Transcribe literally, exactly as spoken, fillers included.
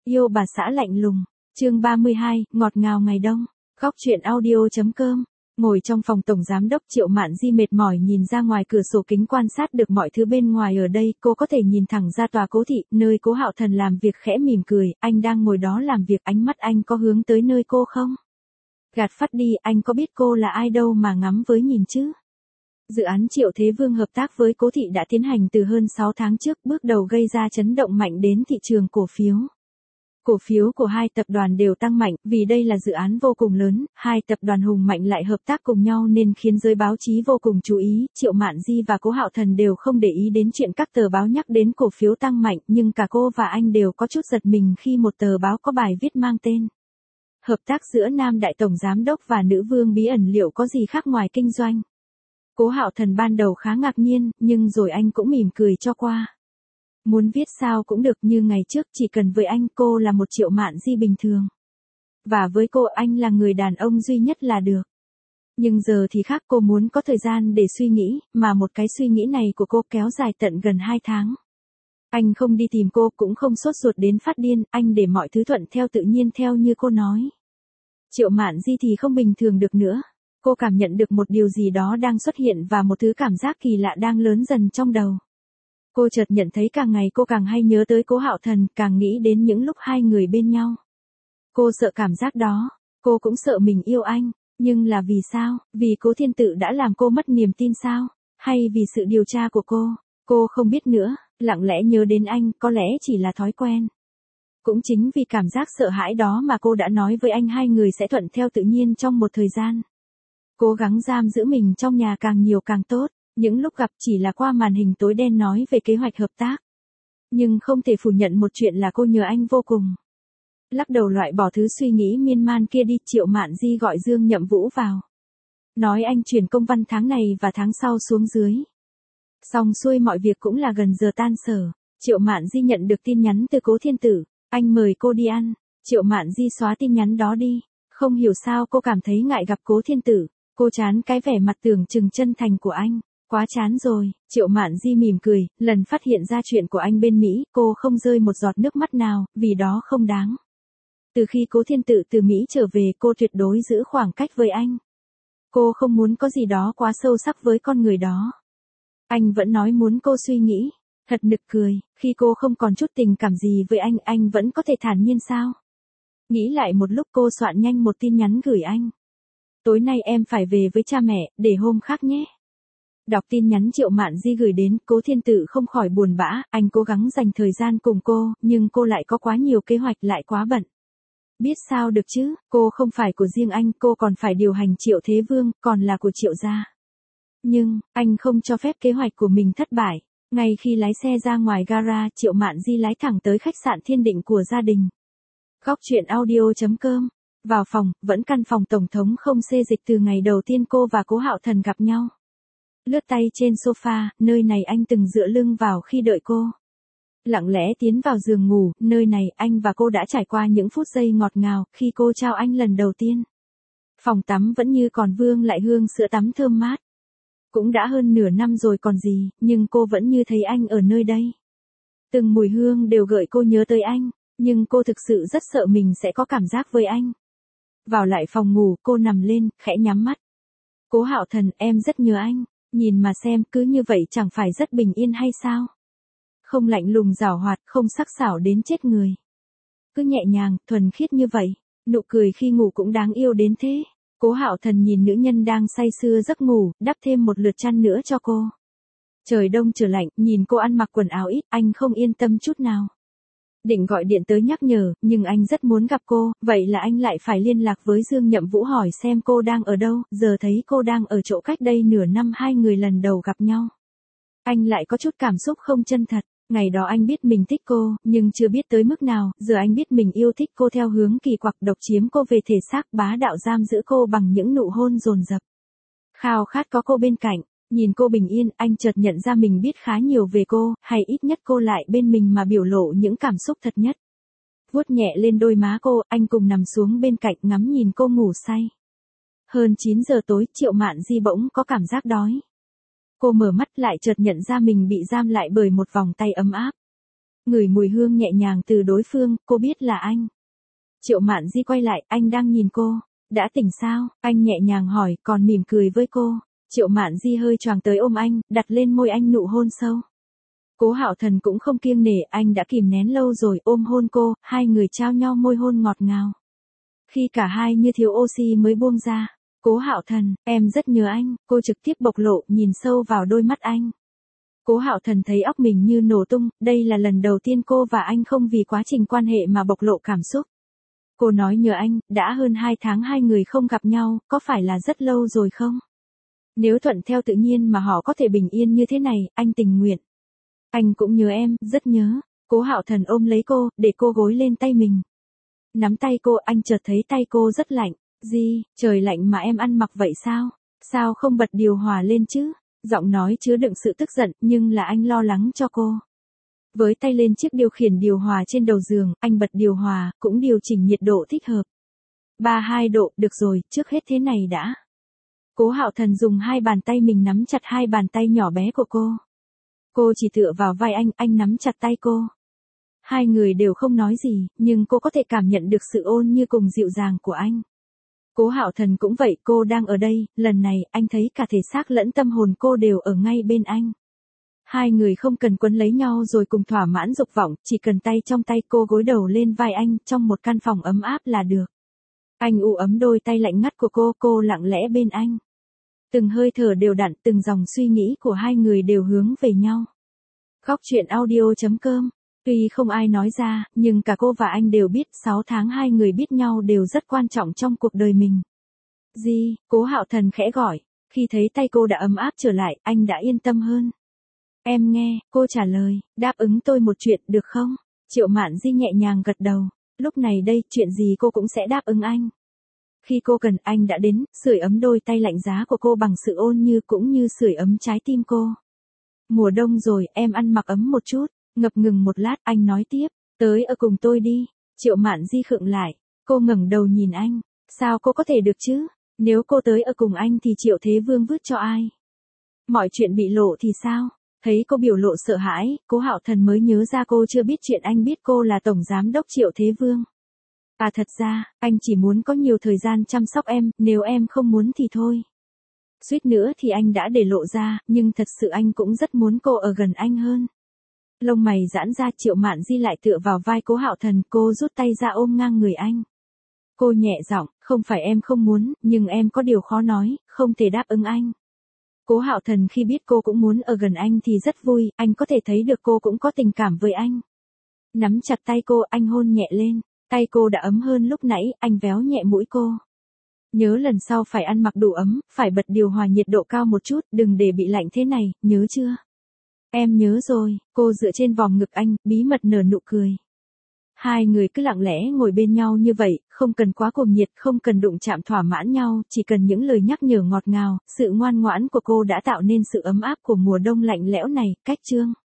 Yêu bà xã lạnh lùng. Chương ba mươi hai, ngọt ngào ngày đông. Góc truyện audio.com. Ngồi trong phòng tổng giám đốc, Triệu Mạn Di mệt mỏi nhìn ra ngoài cửa sổ kính quan sát được mọi thứ bên ngoài. Ở đây cô có thể nhìn thẳng ra tòa Cố thị, nơi Cố Hạo Thần làm việc. Khẽ mỉm cười, anh đang ngồi đó làm việc, ánh mắt anh có hướng tới nơi cô không? Gạt phát đi, anh có biết cô là ai đâu mà ngắm với nhìn chứ. Dự án Triệu Thế Vương hợp tác với Cố thị đã tiến hành từ hơn sáu tháng trước, bước đầu gây ra chấn động mạnh đến thị trường cổ phiếu. Cổ phiếu của hai tập đoàn đều tăng mạnh, vì đây là dự án vô cùng lớn, hai tập đoàn hùng mạnh lại hợp tác cùng nhau nên khiến giới báo chí vô cùng chú ý. Triệu Mạn Di và Cố Hạo Thần đều không để ý đến chuyện các tờ báo nhắc đến cổ phiếu tăng mạnh, nhưng cả cô và anh đều có chút giật mình khi một tờ báo có bài viết mang tên Hợp tác giữa nam đại tổng giám đốc và nữ vương bí ẩn liệu có gì khác ngoài kinh doanh. Cố Hạo Thần ban đầu khá ngạc nhiên, nhưng rồi anh cũng mỉm cười cho qua. Muốn viết sao cũng được, như ngày trước, chỉ cần với anh cô là một Triệu Mạn Di bình thường. Và với cô anh là người đàn ông duy nhất là được. Nhưng giờ thì khác, cô muốn có thời gian để suy nghĩ, mà một cái suy nghĩ này của cô kéo dài tận gần hai tháng. Anh không đi tìm cô, cũng không sốt ruột đến phát điên, anh để mọi thứ thuận theo tự nhiên theo như cô nói. Triệu Mạn Di thì không bình thường được nữa. Cô cảm nhận được một điều gì đó đang xuất hiện và một thứ cảm giác kỳ lạ đang lớn dần trong đầu. Cô chợt nhận thấy càng ngày cô càng hay nhớ tới Cố Hạo Thần, càng nghĩ đến những lúc hai người bên nhau. Cô sợ cảm giác đó, cô cũng sợ mình yêu anh, nhưng là vì sao? Vì Cố Thiên Tự đã làm cô mất niềm tin sao? Hay vì sự điều tra của cô? Cô không biết nữa, lặng lẽ nhớ đến anh, có lẽ chỉ là thói quen. Cũng chính vì cảm giác sợ hãi đó mà cô đã nói với anh hai người sẽ thuận theo tự nhiên trong một thời gian. Cố gắng giam giữ mình trong nhà càng nhiều càng tốt. Những lúc gặp chỉ là qua màn hình tối đen nói về kế hoạch hợp tác. Nhưng không thể phủ nhận một chuyện là cô nhớ anh vô cùng. Lắc đầu loại bỏ thứ suy nghĩ miên man kia đi, Triệu Mạn Di gọi Dương Nhậm Vũ vào. Nói anh chuyển công văn tháng này và tháng sau xuống dưới. Xong xuôi mọi việc cũng là gần giờ tan sở. Triệu Mạn Di nhận được tin nhắn từ Cố Thiên Tử. Anh mời cô đi ăn. Triệu Mạn Di xóa tin nhắn đó đi. Không hiểu sao cô cảm thấy ngại gặp Cố Thiên Tử. Cô chán cái vẻ mặt tưởng chừng chân thành của anh. Quá chán rồi, Triệu Mạn Di mỉm cười, lần phát hiện ra chuyện của anh bên Mỹ, cô không rơi một giọt nước mắt nào, vì đó không đáng. Từ khi Cố Thiên Tự từ Mỹ trở về, cô tuyệt đối giữ khoảng cách với anh. Cô không muốn có gì đó quá sâu sắc với con người đó. Anh vẫn nói muốn cô suy nghĩ. Thật nực cười, khi cô không còn chút tình cảm gì với anh, anh vẫn có thể thản nhiên sao? Nghĩ lại một lúc, cô soạn nhanh một tin nhắn gửi anh. Tối nay em phải về với cha mẹ, để hôm khác nhé. Đọc tin nhắn Triệu Mạn Di gửi đến, Cố Thiên Tự không khỏi buồn bã, anh cố gắng dành thời gian cùng cô, nhưng cô lại có quá nhiều kế hoạch, lại quá bận. Biết sao được chứ, cô không phải của riêng anh, cô còn phải điều hành Triệu Thế Vương, còn là của Triệu gia. Nhưng, anh không cho phép kế hoạch của mình thất bại. Ngay khi lái xe ra ngoài gara, Triệu Mạn Di lái thẳng tới khách sạn Thiên Định của gia đình. Góc truyện audio.com. Vào phòng, vẫn căn phòng tổng thống không xê dịch từ ngày đầu tiên cô và Cố Hạo Thần gặp nhau. Lướt tay trên sofa, nơi này anh từng dựa lưng vào khi đợi cô. Lặng lẽ tiến vào giường ngủ, nơi này anh và cô đã trải qua những phút giây ngọt ngào khi cô trao anh lần đầu tiên. Phòng tắm vẫn như còn vương lại hương sữa tắm thơm mát. Cũng đã hơn nửa năm rồi còn gì, nhưng cô vẫn như thấy anh ở nơi đây. Từng mùi hương đều gợi cô nhớ tới anh, nhưng cô thực sự rất sợ mình sẽ có cảm giác với anh. Vào lại phòng ngủ, cô nằm lên, khẽ nhắm mắt. Cố Hạo Thần, em rất nhớ anh. Nhìn mà xem, cứ như vậy chẳng phải rất bình yên hay sao? Không lạnh lùng giảo hoạt, không sắc sảo đến chết người. Cứ nhẹ nhàng, thuần khiết như vậy, nụ cười khi ngủ cũng đáng yêu đến thế. Cố Hạo Thần nhìn nữ nhân đang say sưa giấc ngủ, đắp thêm một lượt chăn nữa cho cô. Trời đông trở lạnh, nhìn cô ăn mặc quần áo ít, anh không yên tâm chút nào. Định gọi điện tới nhắc nhở, nhưng anh rất muốn gặp cô, vậy là anh lại phải liên lạc với Dương Nhậm Vũ hỏi xem cô đang ở đâu, giờ thấy cô đang ở chỗ cách đây nửa năm hai người lần đầu gặp nhau. Anh lại có chút cảm xúc không chân thật, ngày đó anh biết mình thích cô, nhưng chưa biết tới mức nào, giờ anh biết mình yêu thích cô theo hướng kỳ quặc, độc chiếm cô về thể xác, bá đạo giam giữ cô bằng những nụ hôn dồn dập. Khao khát có cô bên cạnh. Nhìn cô bình yên, anh chợt nhận ra mình biết khá nhiều về cô, hay ít nhất cô lại bên mình mà biểu lộ những cảm xúc thật nhất. Vuốt nhẹ lên đôi má cô, anh cùng nằm xuống bên cạnh ngắm nhìn cô ngủ say. Hơn chín giờ tối, Triệu Mạn Di bỗng có cảm giác đói. Cô mở mắt lại chợt nhận ra mình bị giam lại bởi một vòng tay ấm áp. ngửi mùi hương nhẹ nhàng từ đối phương, cô biết là anh. Triệu Mạn Di quay lại, anh đang nhìn cô. Đã tỉnh sao? Anh nhẹ nhàng hỏi, còn mỉm cười với cô. Triệu Mạn Di hơi choàng tới ôm anh, đặt lên môi anh nụ hôn sâu. Cố Hạo Thần cũng không kiêng nể, anh đã kìm nén lâu rồi, ôm hôn cô, hai người trao nhau môi hôn ngọt ngào. Khi cả hai như thiếu oxy mới buông ra. Cố Hạo Thần, em rất nhớ anh, cô trực tiếp bộc lộ, nhìn sâu vào đôi mắt anh. Cố Hạo Thần thấy óc mình như nổ tung, đây là lần đầu tiên cô và anh không vì quá trình quan hệ mà bộc lộ cảm xúc. Cô nói nhớ anh, đã hơn hai tháng hai người không gặp nhau, có phải là rất lâu rồi không? Nếu thuận theo tự nhiên mà họ có thể bình yên như thế này, anh tình nguyện. Anh cũng nhớ em, rất nhớ. Cố Hạo Thần ôm lấy cô, để cô gối lên tay mình. Nắm tay cô, anh chợt thấy tay cô rất lạnh. Di, trời lạnh mà em ăn mặc vậy sao? Sao không bật điều hòa lên chứ? Giọng nói chứa đựng sự tức giận, nhưng là anh lo lắng cho cô. Với tay lên chiếc điều khiển điều hòa trên đầu giường, anh bật điều hòa, cũng điều chỉnh nhiệt độ thích hợp. ba mươi hai độ, được rồi, trước hết thế này đã. Cố Hạo Thần dùng hai bàn tay mình nắm chặt hai bàn tay nhỏ bé của cô. Cô chỉ tựa vào vai anh, anh nắm chặt tay cô. Hai người đều không nói gì, nhưng cô có thể cảm nhận được sự ôn như cùng dịu dàng của anh. Cố Hạo Thần cũng vậy, cô đang ở đây, lần này, anh thấy cả thể xác lẫn tâm hồn cô đều ở ngay bên anh. Hai người không cần quấn lấy nhau rồi cùng thỏa mãn dục vọng, chỉ cần tay trong tay cô gối đầu lên vai anh, trong một căn phòng ấm áp là được. Anh u ấm đôi tay lạnh ngắt của cô, cô lặng lẽ bên anh. Từng hơi thở đều đặn, từng dòng suy nghĩ của hai người đều hướng về nhau. Góc truyện audio chấm com. Tuy không ai nói ra, nhưng cả cô và anh đều biết sáu tháng hai người biết nhau đều rất quan trọng trong cuộc đời mình. Di, Cố Hạo Thần khẽ gọi. Khi thấy tay cô đã ấm áp trở lại, anh đã yên tâm hơn. Em nghe, cô trả lời, đáp ứng tôi một chuyện được không? Triệu Mạn Di nhẹ nhàng gật đầu. Lúc này đây, chuyện gì cô cũng sẽ đáp ứng anh. Khi cô cần, anh đã đến, sưởi ấm đôi tay lạnh giá của cô bằng sự ôn như cũng như sưởi ấm trái tim cô. Mùa đông rồi, em ăn mặc ấm một chút. Ngập ngừng một lát, anh nói tiếp, tới ở cùng tôi đi. Triệu Mạn Di khựng lại, cô ngẩng đầu nhìn anh. Sao cô có thể được chứ? Nếu cô tới ở cùng anh thì Triệu Thế Vương vứt cho ai? Mọi chuyện bị lộ thì sao? Thấy cô biểu lộ sợ hãi, Cố Hạo Thần mới nhớ ra cô chưa biết chuyện anh biết cô là Tổng Giám đốc Triệu Thế Vương. À thật ra, anh chỉ muốn có nhiều thời gian chăm sóc em, nếu em không muốn thì thôi. Suýt nữa thì anh đã để lộ ra, nhưng thật sự anh cũng rất muốn cô ở gần anh hơn. Lông mày giãn ra, Triệu Mạn Di lại tựa vào vai Cố Hạo Thần, cô rút tay ra ôm ngang người anh. Cô nhẹ giọng, không phải em không muốn, nhưng em có điều khó nói, không thể đáp ứng anh. Cố Hạo Thần khi biết cô cũng muốn ở gần anh thì rất vui, anh có thể thấy được cô cũng có tình cảm với anh. Nắm chặt tay cô, anh hôn nhẹ lên, tay cô đã ấm hơn lúc nãy, anh véo nhẹ mũi cô. Nhớ lần sau phải ăn mặc đủ ấm, phải bật điều hòa nhiệt độ cao một chút, đừng để bị lạnh thế này, nhớ chưa? Em nhớ rồi, cô dựa trên vòng ngực anh, bí mật nở nụ cười. Hai người cứ lặng lẽ ngồi bên nhau như vậy, không cần quá cuồng nhiệt, không cần đụng chạm thỏa mãn nhau, chỉ cần những lời nhắc nhở ngọt ngào, sự ngoan ngoãn của cô đã tạo nên sự ấm áp của mùa đông lạnh lẽo này, cách chương.